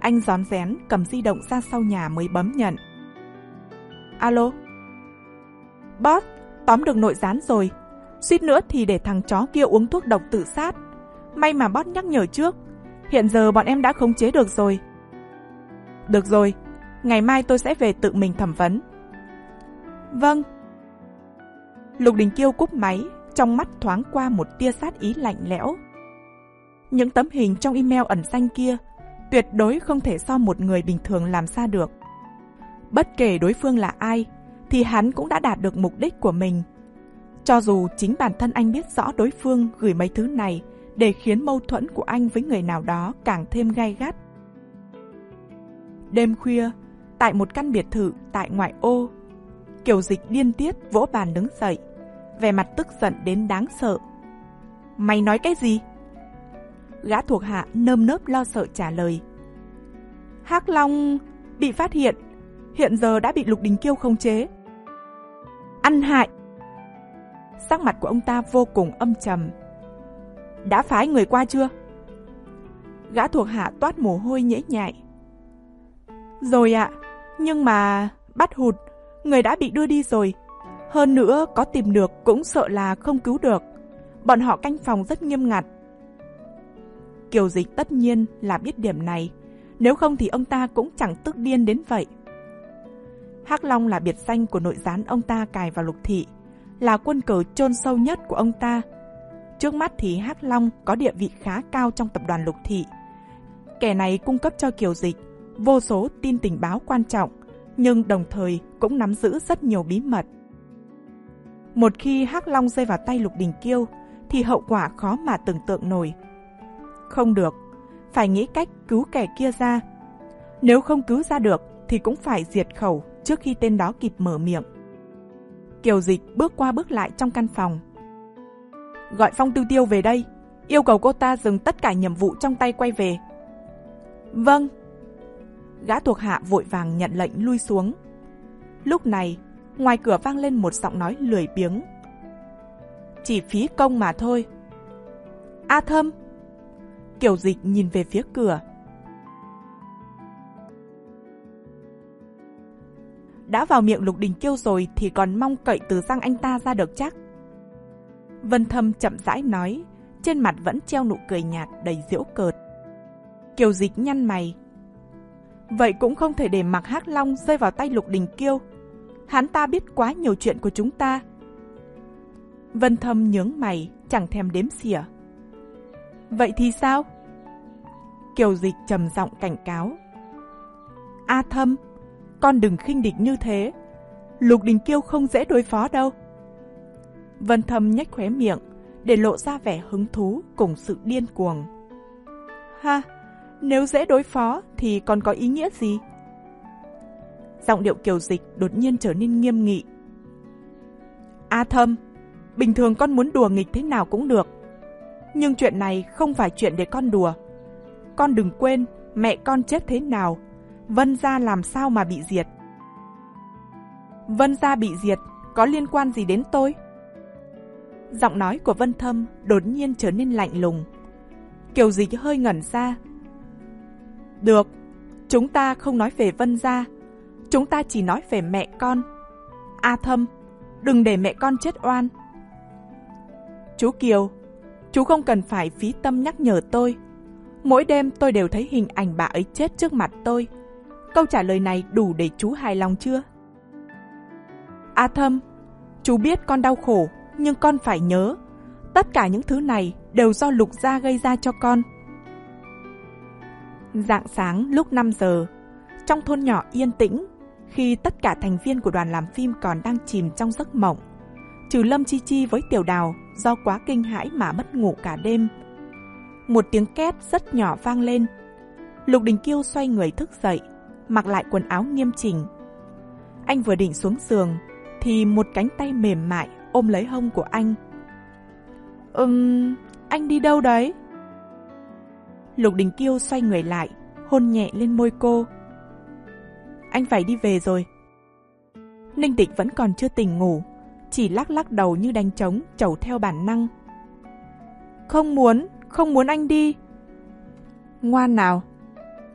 Anh rón rén cầm di động ra sau nhà mới bấm nhận. Alo? Boss, tóm được nội gián rồi. Suýt nữa thì để thằng chó kia uống thuốc độc tự sát. May mà boss nhắc nhở trước. Hiện giờ bọn em đã khống chế được rồi. Được rồi, ngày mai tôi sẽ về tự mình thẩm vấn. Vâng. Lục Đình Kiêu cúp máy, trong mắt thoáng qua một tia sát ý lạnh lẽo. Những tấm hình trong email ẩn danh kia tuyệt đối không thể do một người bình thường làm ra được. Bất kể đối phương là ai, thì hắn cũng đã đạt được mục đích của mình. Cho dù chính bản thân anh biết rõ đối phương gửi mấy thứ này để khiến mâu thuẫn của anh với người nào đó càng thêm gay gắt. Đêm khuya, tại một căn biệt thự tại ngoại ô, Kiều Dịch điên tiết vỗ bàn đứng dậy, vẻ mặt tức giận đến đáng sợ. Mày nói cái gì? Gã thuộc hạ nơm nớp lo sợ trả lời. Hắc Long bị phát hiện, hiện giờ đã bị Lục Đình Kiêu khống chế. Ăn hại! Sắc mặt của ông ta vô cùng âm trầm. Đã phái người qua chưa? Gã thuộc hạ toát mồ hôi nhễ nhại. Rồi ạ, nhưng mà bắt hụt, người đã bị đưa đi rồi. Hơn nữa có tìm được cũng sợ là không cứu được. Bọn họ canh phòng rất nghiêm ngặt. Kiều Dịch tất nhiên là biết điểm này, nếu không thì ông ta cũng chẳng tức điên đến vậy. Hắc Long là biệt danh của nội gián ông ta cài vào Lục thị, là quân cờ chôn sâu nhất của ông ta. Trước mắt thì Hắc Long có địa vị khá cao trong tập đoàn Lục thị. Kẻ này cung cấp cho Kiều Dịch vô số tin tình báo quan trọng, nhưng đồng thời cũng nắm giữ rất nhiều bí mật. Một khi Hắc Long rơi vào tay Lục Đình Kiêu thì hậu quả khó mà tưởng tượng nổi. Không được, phải nghĩ cách cứu kẻ kia ra. Nếu không cứu ra được thì cũng phải diệt khẩu trước khi tên đó kịp mở miệng. Kiều Dịch bước qua bước lại trong căn phòng. Gọi Phong Tiêu Tiêu về đây, yêu cầu cô ta dừng tất cả nhiệm vụ trong tay quay về. Vâng. Gã thuộc hạ vội vàng nhận lệnh lui xuống. Lúc này, ngoài cửa vang lên một giọng nói lười biếng. Chỉ phí công mà thôi. A Thâm. Kiều Dịch nhìn về phía cửa. Đã vào miệng Lục Đình Kiêu rồi thì còn mong cậy từ răng anh ta ra được chắc. Vân Thâm chậm rãi nói, trên mặt vẫn treo nụ cười nhạt đầy giễu cợt. Kiều Dịch nhăn mày. Vậy cũng không thể để mặc Hắc Long rơi vào tay Lục Đình Kiêu. Hắn ta biết quá nhiều chuyện của chúng ta. Vân Thâm nhướng mày, chẳng thèm đếm xỉa. Vậy thì sao? Kiều Dịch trầm giọng cảnh cáo. A Thâm, con đừng khinh địch như thế. Lục Đình Kiêu không dễ đối phó đâu. Vân Thâm nhếch khóe miệng để lộ ra vẻ hứng thú cùng sự điên cuồng. Ha, nếu dễ đối phó thì còn có ý nghĩa gì? Giọng điệu Kiều Dịch đột nhiên trở nên nghiêm nghị. A Thâm, bình thường con muốn đùa nghịch thế nào cũng được. Nhưng chuyện này không phải chuyện để con đùa. Con đừng quên mẹ con chết thế nào, Vân gia làm sao mà bị diệt. Vân gia bị diệt có liên quan gì đến tôi? Giọng nói của Vân Thâm đột nhiên trở nên lạnh lùng. Kiều Dịch hơi ngẩn ra. Được, chúng ta không nói về Vân gia, chúng ta chỉ nói về mẹ con. A Thâm, đừng để mẹ con chết oan. Chú Kiều, chú không cần phải phí tâm nhắc nhở tôi. Mỗi đêm tôi đều thấy hình ảnh bà ấy chết trước mặt tôi. Câu trả lời này đủ để chú hài lòng chưa? A Thâm, chú biết con đau khổ, nhưng con phải nhớ, tất cả những thứ này đều do Lục gia gây ra cho con. Rạng sáng lúc năm giờ, trong thôn nhỏ yên tĩnh, khi tất cả thành viên của đoàn làm phim còn đang chìm trong giấc mộng, trừ Lâm Chi Chi với Tiểu Đào do quá kinh hãi mà mất ngủ cả đêm. Một tiếng két rất nhỏ vang lên. Lục Đình Kiêu xoay người thức dậy, mặc lại quần áo nghiêm chỉnh. Anh vừa định xuống giường thì một cánh tay mềm mại ôm lấy hông của anh. Ừm, anh đi đâu đấy? Lục Đình Kiêu xoay người lại, hôn nhẹ lên môi cô. Anh phải đi về rồi. Ninh Tịch vẫn còn chưa tỉnh ngủ, chỉ lắc lắc đầu như đánh trống, chầu theo bản năng. Không muốn, không muốn anh đi. Ngoan nào.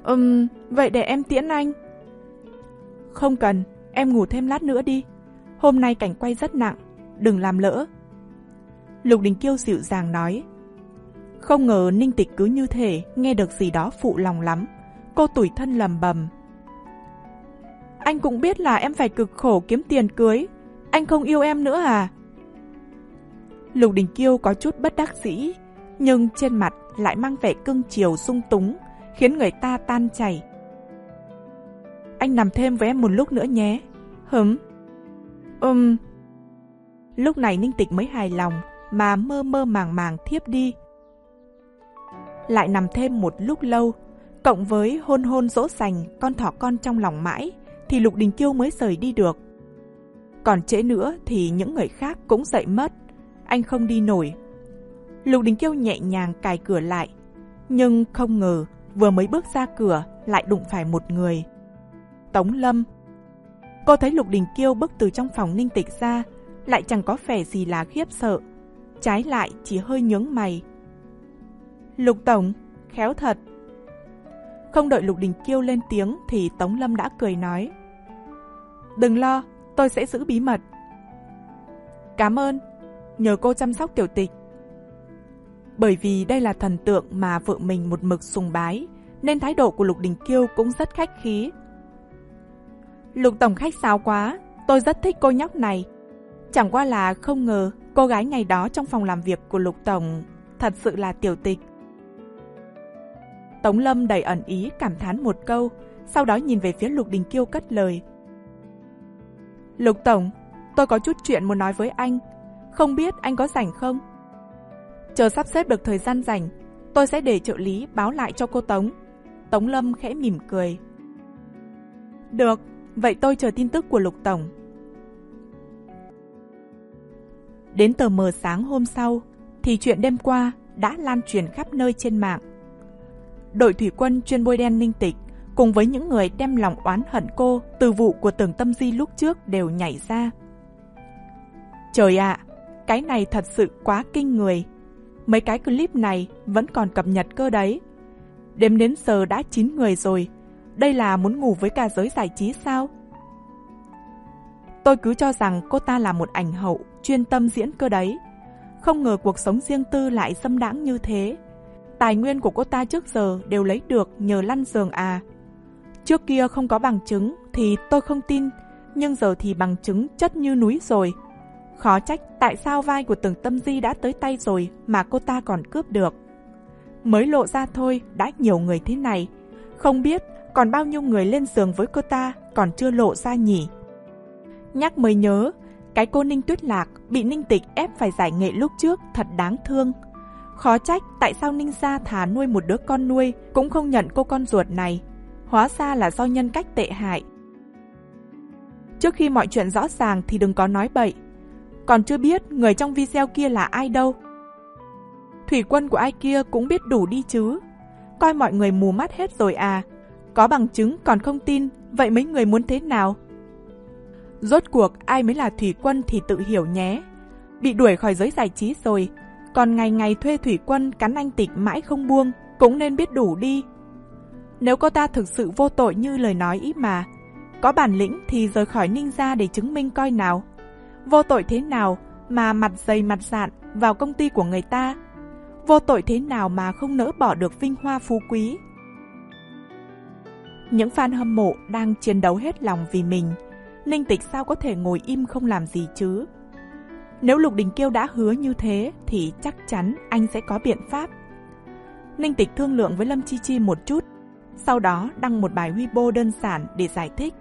Ừm, vậy để em tiễn anh. Không cần, em ngủ thêm lát nữa đi. Hôm nay cảnh quay rất nặng, đừng làm lỡ. Lục Đình Kiêu dịu dàng nói. Không ngờ Ninh Tịch cứ như thể nghe được gì đó phụ lòng lắm. Cô tủi thân lầm bầm. Anh cũng biết là em phải cực khổ kiếm tiền cưới. Anh không yêu em nữa à? Lục Đình Kiêu có chút bất đắc dĩ, nhưng trên mặt lại mang vẻ cưng chiều sung túng, khiến người ta tan chảy. Anh nằm thêm với em một lúc nữa nhé. Hửm? Ừm. Lúc này Ninh Tịch mới hài lòng mà mơ mơ màng màng thiếp đi. Lại nằm thêm một lúc lâu, cộng với hôn hôn dỗ dành con thỏ con trong lòng mãi, thì Lục Đình Kiêu mới rời đi được. Còn trễ nữa thì những người khác cũng dậy mất, anh không đi nổi. Lục Đình Kiêu nhẹ nhàng cài cửa lại, nhưng không ngờ vừa mới bước ra cửa lại đụng phải một người. Tống Lâm. Cô thấy Lục Đình Kiêu bước từ trong phòng Ninh Tịch ra, lại chẳng có vẻ gì là khiếp sợ, trái lại chỉ hơi nhướng mày. Lục tổng, khéo thật. Không đợi Lục Đình Kiêu lên tiếng thì Tống Lâm đã cười nói. Đừng lo, tôi sẽ giữ bí mật. Cảm ơn, nhờ cô chăm sóc Tiểu Tịch. Bởi vì đây là thần tượng mà vợ mình một mực sùng bái, nên thái độ của Lục Đình Kiêu cũng rất khách khí. Lục tổng khách sáo quá, tôi rất thích cô nhóc này. Chẳng qua là không ngờ cô gái ngày đó trong phòng làm việc của Lục tổng thật sự là Tiểu Tịch. Tống Lâm đầy ẩn ý cảm thán một câu, sau đó nhìn về phía Lục Đình Kiêu cất lời. Lục tổng, tôi có chút chuyện muốn nói với anh, không biết anh có rảnh không? Chờ sắp xếp được thời gian rảnh, tôi sẽ để trợ lý báo lại cho cô Tống. Tống Lâm khẽ mỉm cười. Được, vậy tôi chờ tin tức của Lục tổng. Đến tờ mờ sáng hôm sau, thì chuyện đêm qua đã lan truyền khắp nơi trên mạng. Đội thủy quân chuyên bôi đen Ninh Tịch cùng với những người đem lòng oán hận cô từ vụ của Tưởng Tâm Di lúc trước đều nhảy ra. Trời ạ, à, cái này thật sự quá kinh người. Mấy cái clip này vẫn còn cập nhật cơ đấy. Đếm đến giờ đã chín người rồi. Đây là muốn ngủ với cả giới giải trí sao? Tôi cứ cho rằng cô ta là một ảnh hậu chuyên tâm diễn cơ đấy. Không ngờ cuộc sống riêng tư lại dâm đãng như thế. Tài nguyên của cô ta trước giờ đều lấy được nhờ lăn giường à. Trước kia không có bằng chứng thì tôi không tin, nhưng giờ thì bằng chứng chất như núi rồi. Khó trách tại sao vai của Tưởng Tâm Di đã tới tay rồi mà cô ta còn cướp được. Mới lộ ra thôi đã nhiều người thế này, không biết còn bao nhiêu người lên giường với cô ta còn chưa lộ ra nhỉ. Nhắc mới nhớ, cái cô Ninh Tuyết Lạc bị Ninh Tịch ép phải giải nghệ lúc trước thật đáng thương. Khó trách tại sao Ninh gia thà nuôi một đứa con nuôi cũng không nhận cô con ruột này. Hóa ra là do nhân cách tệ hại. Trước khi mọi chuyện rõ ràng thì đừng có nói bậy. Còn chưa biết người trong video kia là ai đâu. Thủy quân của ai kia cũng biết đủ đi chứ. Coi mọi người mù mắt hết rồi à. Có bằng chứng còn không tin, vậy mấy người muốn thế nào? Rốt cuộc ai mới là thủy quân thì tự hiểu nhé. Bị đuổi khỏi giới giải trí rồi, còn ngày ngày thuê thủy quân cắn anh Tịch mãi không buông, cũng nên biết đủ đi. Nếu cô ta thực sự vô tội như lời nói ý mà, có bản lĩnh thì rời khỏi Ninh gia để chứng minh coi nào. Vô tội thế nào mà mặt dày mặt dạn vào công ty của người ta? Vô tội thế nào mà không nỡ bỏ được vinh hoa phú quý? Những fan hâm mộ đang chiến đấu hết lòng vì mình. Ninh Tịch sao có thể ngồi im không làm gì chứ? Nếu Lục Đình Kiêu đã hứa như thế thì chắc chắn anh sẽ có biện pháp. Ninh Tịch thương lượng với Lâm Chi Chi một chút, sau đó đăng một bài Weibo đơn giản để giải thích.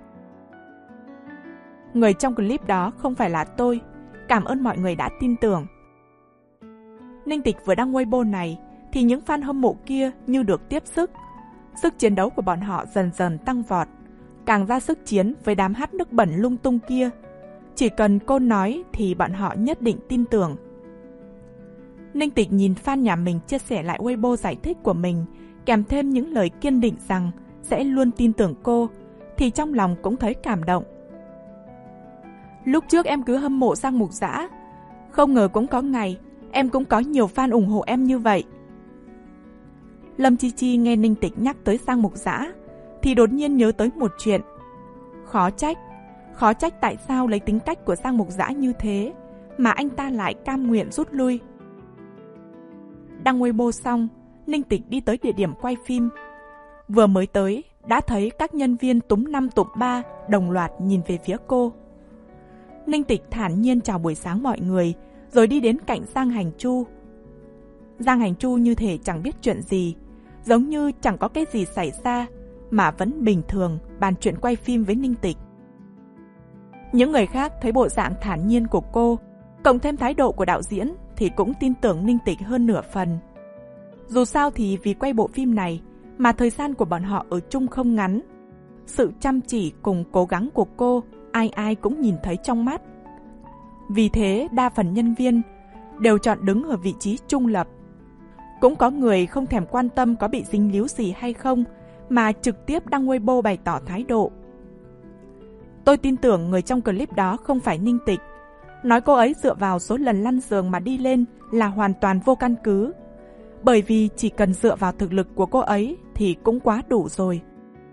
Người trong clip đó không phải là tôi, cảm ơn mọi người đã tin tưởng. Ninh Tịch vừa đăng Weibo này thì những fan hâm mộ kia như được tiếp sức. Sức chiến đấu của bọn họ dần dần tăng vọt, càng ra sức chiến với đám hát nước bẩn lung tung kia. Chỉ cần cô nói thì bọn họ nhất định tin tưởng. Ninh Tịch nhìn fan nhà mình chia sẻ lại Weibo giải thích của mình, kèm thêm những lời kiên định rằng sẽ luôn tin tưởng cô, thì trong lòng cũng thấy cảm động. Lúc trước em cứ hâm mộ Giang Mục Dã, không ngờ cũng có ngày em cũng có nhiều fan ủng hộ em như vậy. Lâm Chi Chi nghe Ninh Tịch nhắc tới Giang Mục Dã thì đột nhiên nhớ tới một chuyện. Khó trách, khó trách tại sao lấy tính cách của Giang Mục Dã như thế mà anh ta lại cam nguyện rút lui. Đăng Weibo xong, Ninh Tịch đi tới địa điểm quay phim. Vừa mới tới, đã thấy các nhân viên túm năm tụm ba đồng loạt nhìn về phía cô. Ninh Tịch thản nhiên chào buổi sáng mọi người, rồi đi đến cạnh Giang Hành Chu. Giang Hành Chu như thể chẳng biết chuyện gì, giống như chẳng có cái gì xảy ra, mà vẫn bình thường bàn chuyện quay phim với Ninh Tịch. Những người khác thấy bộ dạng thản nhiên của cô, cộng thêm thái độ của đạo diễn thì cũng tin tưởng Ninh Tịch hơn nửa phần. Dù sao thì vì quay bộ phim này mà thời gian của bọn họ ở chung không ngắn. Sự chăm chỉ cùng cố gắng của cô ai ai cũng nhìn thấy trong mắt. Vì thế đa phần nhân viên đều chọn đứng ở vị trí trung lập. Cũng có người không thèm quan tâm có bị dính líu gì hay không mà trực tiếp đăng Weibo bày tỏ thái độ. Tôi tin tưởng người trong clip đó không phải Ninh Tịch. Nói cô ấy dựa vào số lần lăn giường mà đi lên là hoàn toàn vô căn cứ. Bởi vì chỉ cần dựa vào thực lực của cô ấy thì cũng quá đủ rồi.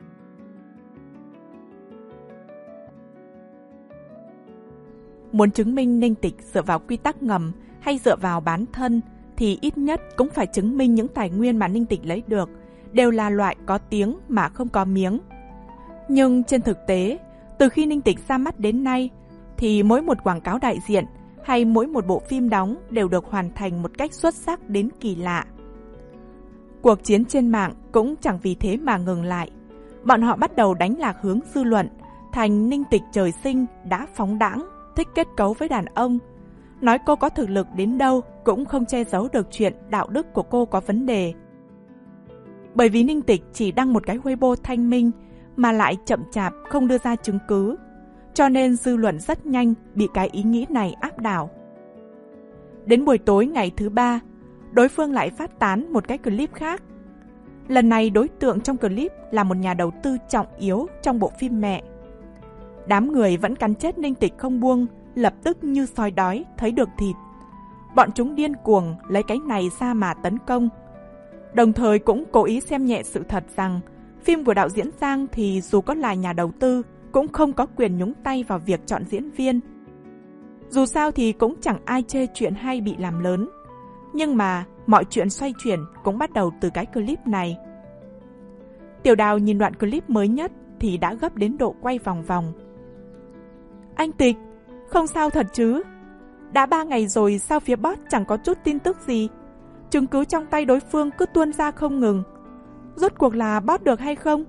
Muốn chứng minh Ninh Tịch dựa vào quy tắc ngầm hay dựa vào bán thân thì ít nhất cũng phải chứng minh những tài nguyên mà Ninh Tịch lấy được đều là loại có tiếng mà không có miếng. Nhưng trên thực tế, từ khi Ninh Tịch ra mắt đến nay thì mỗi một quảng cáo đại diện hay mỗi một bộ phim đóng đều được hoàn thành một cách xuất sắc đến kỳ lạ. Cuộc chiến trên mạng cũng chẳng vì thế mà ngừng lại. Bọn họ bắt đầu đánh lạc hướng dư luận thành Ninh Tịch trời sinh đã phóng đãng, thích kết cấu với đàn ông. Nói cô có thực lực đến đâu cũng không che giấu được chuyện đạo đức của cô có vấn đề. Bởi vì Ninh Tịch chỉ đăng một cái Weibo thanh minh mà lại chậm chạp không đưa ra chứng cứ, cho nên dư luận rất nhanh bị cái ý nghĩ này áp đảo. Đến buổi tối ngày thứ ba, đối phương lại phát tán một cái clip khác. Lần này đối tượng trong clip là một nhà đầu tư trọng yếu trong bộ phim mẹ. Đám người vẫn cắn chết Ninh Tịch không buông, lập tức như sói đói thấy được thịt. Bọn chúng điên cuồng lấy cái này ra mà tấn công. Đồng thời cũng cố ý xem nhẹ sự thật rằng phim của đạo diễn Giang thì dù có là nhà đầu tư cũng không có quyền nhúng tay vào việc chọn diễn viên. Dù sao thì cũng chẳng ai chê chuyện hay bị làm lớn. Nhưng mà mọi chuyện xoay chuyển cũng bắt đầu từ cái clip này. Tiểu Đào nhìn đoạn clip mới nhất thì đã gấp đến độ quay vòng vòng. Anh Tịch, không sao thật chứ? Đã ba ngày rồi sao phía boss chẳng có chút tin tức gì? Chứng cứ trong tay đối phương cứ tuôn ra không ngừng. Rốt cuộc là boss được hay không?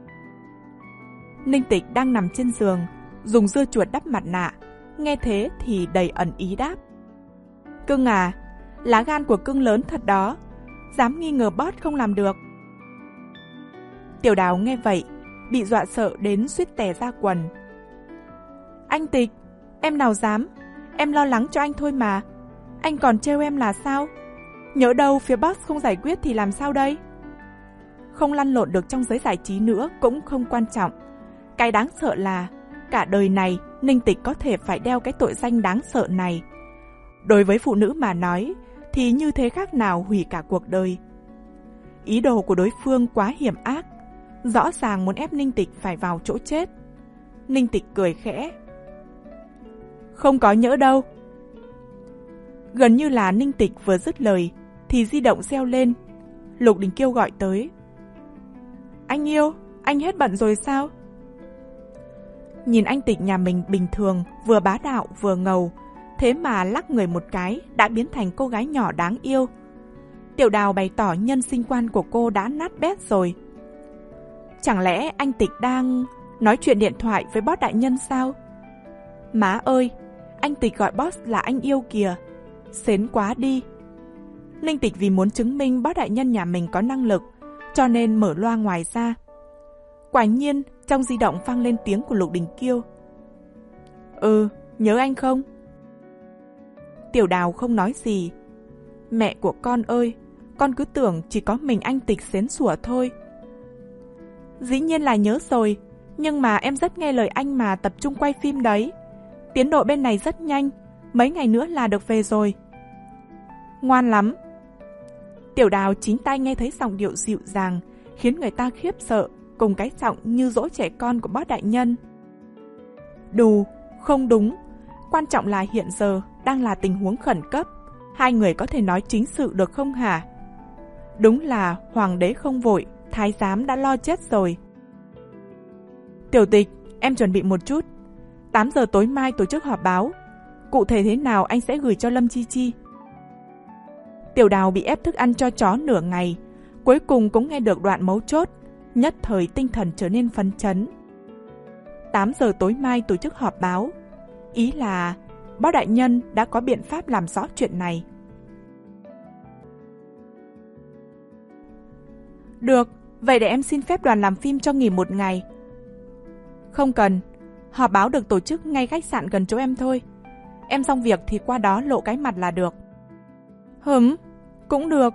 Ninh Tịch đang nằm trên giường, dùng dưa chuột đắp mặt nạ. Nghe thế thì đầy ẩn ý đáp. Cưng à, lá gan của cưng lớn thật đó. Dám nghi ngờ boss không làm được. Tiểu Đào nghe vậy, bị dọa sợ đến suýt tè ra quần. Anh Tịch, em nào dám, em lo lắng cho anh thôi mà. Anh còn trêu em là sao? Nhỡ đâu phía boss không giải quyết thì làm sao đây? Không lăn lộn được trong giới giải trí nữa cũng không quan trọng. Cái đáng sợ là cả đời này Ninh Tịch có thể phải đeo cái tội danh đáng sợ này. Đối với phụ nữ mà nói thì như thế khác nào hủy cả cuộc đời. Ý đồ của đối phương quá hiểm ác, rõ ràng muốn ép Ninh Tịch phải vào chỗ chết. Ninh Tịch cười khẽ. Không có nhỡ đâu. Gần như là Ninh Tịch vừa dứt lời thì di động reo lên. Lục Đình Kiêu gọi tới. Anh yêu, anh hết bận rồi sao? Nhìn anh Tịch nhà mình bình thường, vừa bá đạo vừa ngầu, thế mà lắc người một cái đã biến thành cô gái nhỏ đáng yêu. Tiểu Đào bày tỏ nhân sinh quan của cô đã nát bét rồi. Chẳng lẽ anh Tịch đang nói chuyện điện thoại với boss đại nhân sao? Má ơi, anh Tịch gọi boss là anh yêu kìa. Xến quá đi. Ninh Tịch vì muốn chứng minh boss đại nhân nhà mình có năng lực, cho nên mở loa ngoài ra. Quả nhiên, trong di động vang lên tiếng của Lục Đình Kiêu. Ừ, nhớ anh không? Tiểu Đào không nói gì. Mẹ của con ơi, con cứ tưởng chỉ có mình anh Tịch xến sủa thôi. Dĩ nhiên là nhớ rồi, nhưng mà em rất nghe lời anh mà tập trung quay phim đấy. Tiến độ bên này rất nhanh, mấy ngày nữa là được về rồi. Ngoan lắm. Tiểu Đào chính tai nghe thấy giọng điệu dịu dàng, khiến người ta khiếp sợ, cùng cái giọng như dỗ trẻ con của Bó đại nhân. Đù, không đúng. Quan trọng là hiện giờ đang là tình huống khẩn cấp. Hai người có thể nói chính sự được không hả? Đúng là hoàng đế không vội, thái giám đã lo chết rồi. Tiểu Tịch, em chuẩn bị một chút. tám giờ tối mai tổ chức họp báo. Cụ thể thế nào anh sẽ gửi cho Lâm Chi Chi. Tiểu Đào bị ép thức ăn cho chó nửa ngày, cuối cùng cũng nghe được đoạn mấu chốt, nhất thời tinh thần trở nên phấn chấn. tám giờ tối mai tổ chức họp báo. Ý là Bó đại nhân đã có biện pháp làm rõ chuyện này. Được, vậy để em xin phép đoàn làm phim cho nghỉ một ngày. Không cần, họp báo được tổ chức ngay khách sạn gần chỗ em thôi. Em xong việc thì qua đó lộ cái mặt là được. Hửm, cũng được.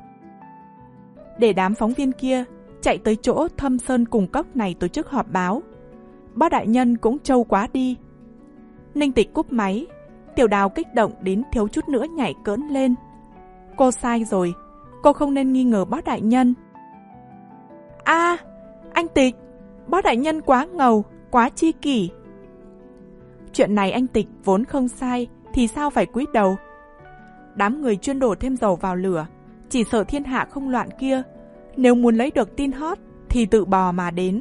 Để đám phóng viên kia chạy tới chỗ Thâm Sơn Cùng Cốc này tổ chức họp báo. Bó đại nhân cũng trâu quá đi. Ninh Tịch cúp máy. Tiểu Đào kích động đến thiếu chút nữa nhảy cỡn lên. Cô sai rồi, cô không nên nghi ngờ Bó đại nhân. A, à, anh Tịch, Bó đại nhân quá ngầu, quá chi kỷ. Chuyện này anh Tịch vốn không sai, thì sao phải cúi đầu? Đám người chuyên đổ thêm dầu vào lửa, chỉ sợ thiên hạ không loạn kia. Nếu muốn lấy được tin hot thì tự bò mà đến.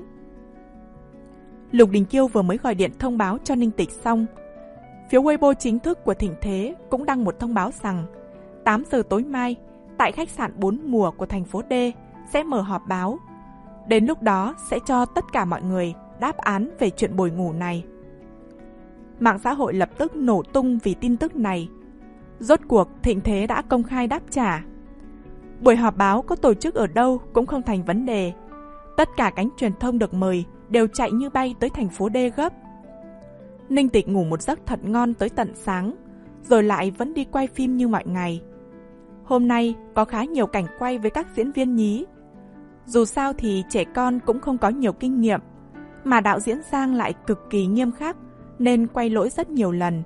Lục Đình Kiêu vừa mới gọi điện thông báo cho Ninh Tịch xong. Phiếu Weibo chính thức của Thịnh Thế cũng đăng một thông báo rằng tám giờ tối mai, tại khách sạn bốn mùa của thành phố D sẽ mở họp báo. Đến lúc đó sẽ cho tất cả mọi người đáp án về chuyện bồi ngủ này. Mạng xã hội lập tức nổ tung vì tin tức này. Rốt cuộc Thịnh Thế đã công khai đáp trả. Buổi họp báo có tổ chức ở đâu cũng không thành vấn đề. Tất cả cánh truyền thông được mời đều chạy như bay tới thành phố D gấp. Ninh Tịch ngủ một giấc thật ngon tới tận sáng, rồi lại vẫn đi quay phim như mọi ngày. Hôm nay có khá nhiều cảnh quay với các diễn viên nhí. Dù sao thì trẻ con cũng không có nhiều kinh nghiệm, mà đạo diễn Giang lại cực kỳ nghiêm khắc nên quay lỗi rất nhiều lần.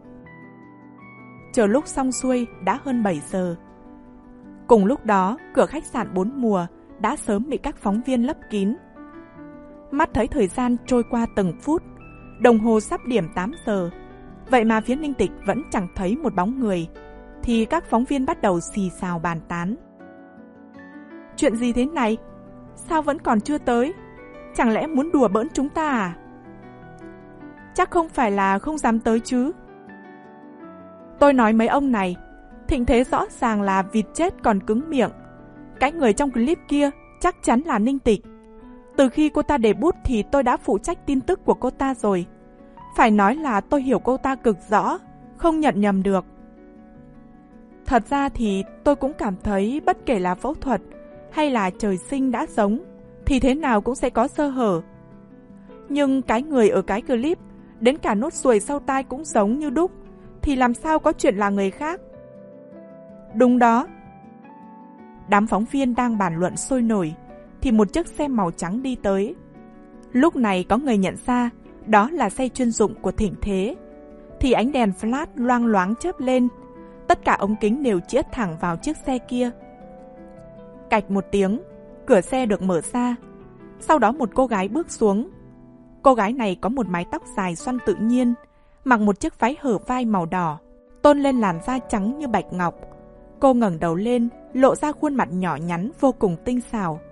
Chờ lúc xong xuôi đã hơn bảy giờ. Cùng lúc đó, cửa khách sạn bốn mùa đã sớm bị các phóng viên lấp kín. Mắt thấy thời gian trôi qua từng phút, đồng hồ sắp điểm tám giờ. Vậy mà phía Ninh Tịch vẫn chẳng thấy một bóng người, thì các phóng viên bắt đầu xì xào bàn tán. Chuyện gì thế này? Sao vẫn còn chưa tới? Chẳng lẽ muốn đùa bỡn chúng ta à? Chắc không phải là không dám tới chứ. Tôi nói mấy ông này, Thịnh Thế rõ ràng là vịt chết còn cứng miệng. Cái người trong clip kia chắc chắn là Ninh Tịch. Từ khi cô ta debut thì tôi đã phụ trách tin tức của cô ta rồi. Phải nói là tôi hiểu cô ta cực rõ, không nhận nhầm được. Thật ra thì tôi cũng cảm thấy bất kể là phẫu thuật hay là trời sinh đã giống thì thế nào cũng sẽ có sơ hở. Nhưng cái người ở cái clip đến cả nốt ruồi sau tai cũng giống như đúc, thì làm sao có chuyện là người khác? Đúng đó. Đám phóng viên đang bàn luận sôi nổi thì một chiếc xe màu trắng đi tới. Lúc này có người nhận ra đó là xe chuyên dụng của Thịnh Thế, thì ánh đèn flash loang loáng chớp lên. Tất cả ống kính đều chĩa thẳng vào chiếc xe kia. Cạch một tiếng, cửa xe được mở ra. Sau đó một cô gái bước xuống. Cô gái này có một mái tóc dài xoăn tự nhiên, mặc một chiếc váy hở vai màu đỏ, tôn lên làn da trắng như bạch ngọc. Cô ngẩng đầu lên, lộ ra khuôn mặt nhỏ nhắn vô cùng tinh xảo.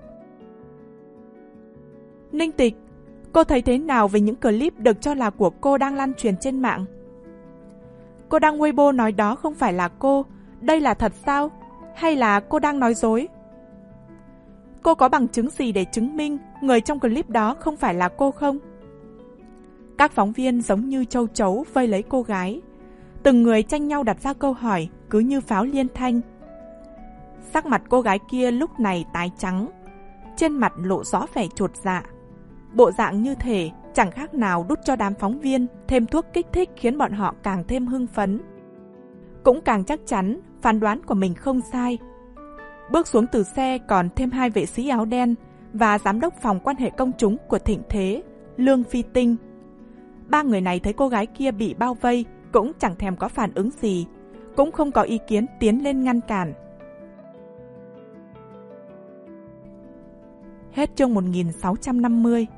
Ninh Tịch, cô thấy thế nào về những clip được cho là của cô đang lan truyền trên mạng? Cô đăng Weibo nói đó không phải là cô, đây là thật sao? Hay là cô đang nói dối? Cô có bằng chứng gì để chứng minh người trong clip đó không phải là cô không? Các phóng viên giống như châu chấu vây lấy cô gái. Từng người tranh nhau đặt ra câu hỏi, cứ như pháo liên thanh. Sắc mặt cô gái kia lúc này tái trắng, trên mặt lộ rõ vẻ chột dạ. Bộ dạng như thể chẳng khác nào đút cho đám phóng viên thêm thuốc kích thích, khiến bọn họ càng thêm hưng phấn. Cũng càng chắc chắn phán đoán của mình không sai. Bước xuống từ xe còn thêm hai vệ sĩ áo đen và giám đốc phòng quan hệ công chúng của Thịnh Thế, Lương Phi Tinh. Ba người này thấy cô gái kia bị bao vây cũng chẳng thèm có phản ứng gì, cũng không có ý kiến tiến lên ngăn cản. Hết chương một nghìn sáu trăm năm mươi.